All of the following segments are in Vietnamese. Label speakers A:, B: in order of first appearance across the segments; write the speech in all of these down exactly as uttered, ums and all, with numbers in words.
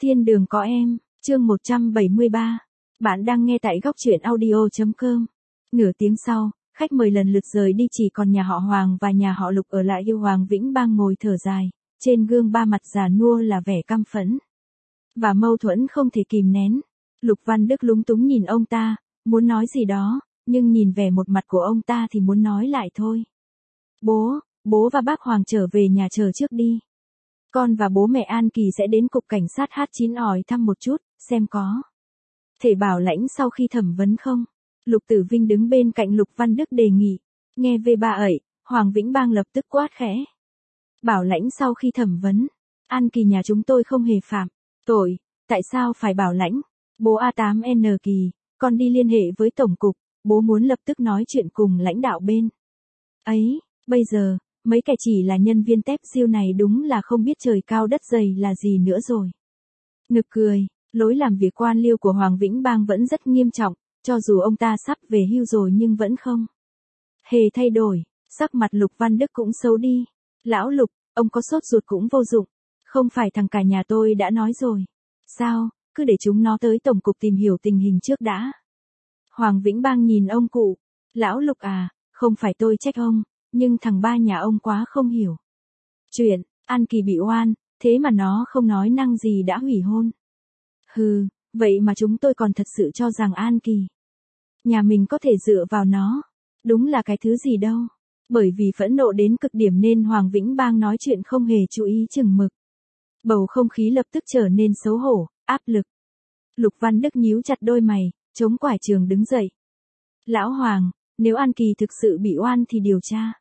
A: Thiên đường có em, chương một trăm bảy mươi ba. Bạn đang nghe tại góc truyện audio chấm com. Nửa tiếng sau, khách mời lần lượt rời đi, chỉ còn nhà họ Hoàng và nhà họ Lục ở lại. Yêu Hoàng Vĩnh Bang ngồi thở dài, trên gương ba mặt già nua là vẻ căm phẫn và mâu thuẫn không thể kìm nén. Lục Văn Đức lúng túng nhìn ông ta, muốn nói gì đó, nhưng nhìn vẻ một mặt của ông ta thì muốn nói lại thôi. Bố, bố và bác Hoàng trở về nhà chờ trước đi. Con và bố mẹ An Kỳ sẽ đến cục cảnh sát hát chín hỏi thăm một chút, xem có thể bảo lãnh sau khi thẩm vấn không. Lục Tử Vinh đứng bên cạnh Lục Văn Đức đề nghị. Nghe về bà ấy, Hoàng Vĩnh Bang lập tức quát khẽ. Bảo lãnh sau khi thẩm vấn. An Kỳ nhà chúng tôi không hề phạm tội, tại sao phải bảo lãnh? Bố A tám N Kỳ, con đi liên hệ với tổng cục, bố muốn lập tức nói chuyện cùng lãnh đạo bên ấy. Bây giờ, mấy kẻ chỉ là nhân viên tép siêu này đúng là không biết trời cao đất dày là gì nữa rồi. Nực cười, lối làm việc quan liêu của Hoàng Vĩnh Bang vẫn rất nghiêm trọng, cho dù ông ta sắp về hưu rồi nhưng vẫn không hề thay đổi. Sắc mặt Lục Văn Đức cũng xấu đi. Lão Lục, ông có sốt ruột cũng vô dụng. Không phải thằng cả nhà tôi đã nói rồi. Sao, cứ để chúng nó tới tổng cục tìm hiểu tình hình trước đã. Hoàng Vĩnh Bang nhìn ông cụ. Lão Lục à, không phải tôi trách ông, nhưng thằng ba nhà ông quá không hiểu chuyện. An Kỳ bị oan, thế mà nó không nói năng gì đã hủy hôn. Hừ, vậy mà chúng tôi còn thật sự cho rằng An Kỳ nhà mình có thể dựa vào nó. Đúng là cái thứ gì đâu. Bởi vì phẫn nộ đến cực điểm nên Hoàng Vĩnh Bang nói chuyện không hề chú ý chừng mực. Bầu không khí lập tức trở nên xấu hổ, áp lực. Lục Văn Đức nhíu chặt đôi mày, chống quải trường đứng dậy. Lão Hoàng, nếu An Kỳ thực sự bị oan thì điều tra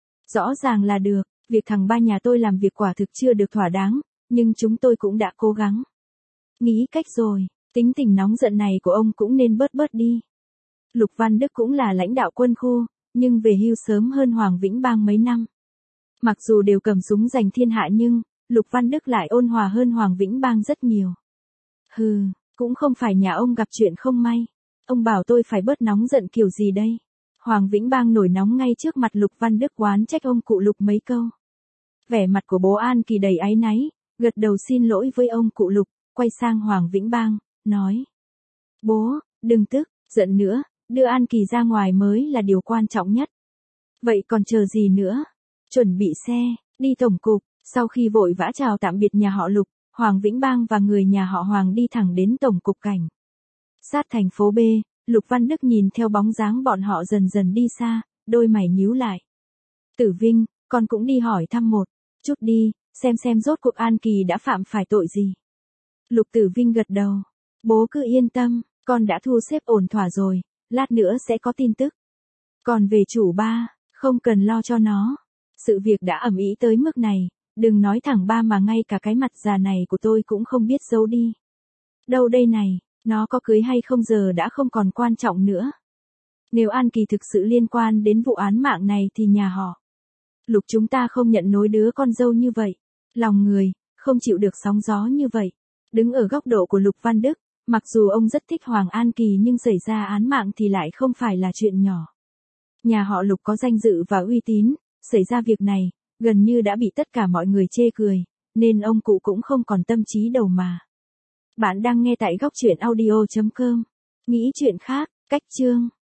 A: rõ ràng là được. Việc thằng ba nhà tôi làm việc quả thực chưa được thỏa đáng, nhưng chúng tôi cũng đã cố gắng nghĩ cách rồi. Tính tình nóng giận này của ông cũng nên bớt bớt đi. Lục Văn Đức cũng là lãnh đạo quân khu, nhưng về hưu sớm hơn Hoàng Vĩnh Bang mấy năm. Mặc dù đều cầm súng giành thiên hạ nhưng, Lục Văn Đức lại ôn hòa hơn Hoàng Vĩnh Bang rất nhiều. Hừ, cũng không phải nhà ông gặp chuyện không may. Ông bảo tôi phải bớt nóng giận kiểu gì đây? Hoàng Vĩnh Bang nổi nóng ngay trước mặt Lục Văn Đức, oán trách ông cụ Lục mấy câu. Vẻ mặt của bố An Kỳ đầy áy náy, gật đầu xin lỗi với ông cụ Lục, quay sang Hoàng Vĩnh Bang, nói. Bố, đừng tức, giận nữa, đưa An Kỳ ra ngoài mới là điều quan trọng nhất. Vậy còn chờ gì nữa? Chuẩn bị xe, đi tổng cục. Sau khi vội vã chào tạm biệt nhà họ Lục, Hoàng Vĩnh Bang và người nhà họ Hoàng đi thẳng đến tổng cục cảnh sát thành phố B. Lục Văn Đức nhìn theo bóng dáng bọn họ dần dần đi xa, đôi mày nhíu lại. Tử Vinh, con cũng đi hỏi thăm một chút đi, xem xem rốt cuộc An Kỳ đã phạm phải tội gì. Lục Tử Vinh gật đầu. Bố cứ yên tâm, con đã thu xếp ổn thỏa rồi, lát nữa sẽ có tin tức. Còn về chủ ba, không cần lo cho nó. Sự việc đã ầm ĩ tới mức này, đừng nói thẳng ba mà ngay cả cái mặt già này của tôi cũng không biết giấu đi. Đâu đây này, nó có cưới hay không giờ đã không còn quan trọng nữa. Nếu An Kỳ thực sự liên quan đến vụ án mạng này thì nhà họ Lục chúng ta không nhận nối đứa con dâu như vậy. Lòng người, không chịu được sóng gió như vậy. Đứng ở góc độ của Lục Văn Đức, mặc dù ông rất thích Hoàng An Kỳ nhưng xảy ra án mạng thì lại không phải là chuyện nhỏ. Nhà họ Lục có danh dự và uy tín, xảy ra việc này, gần như đã bị tất cả mọi người chê cười, nên ông cụ cũng không còn tâm trí đầu mà. Bạn đang nghe tại góc truyện audio chấm com. Nghĩ chuyện khác, cách chương.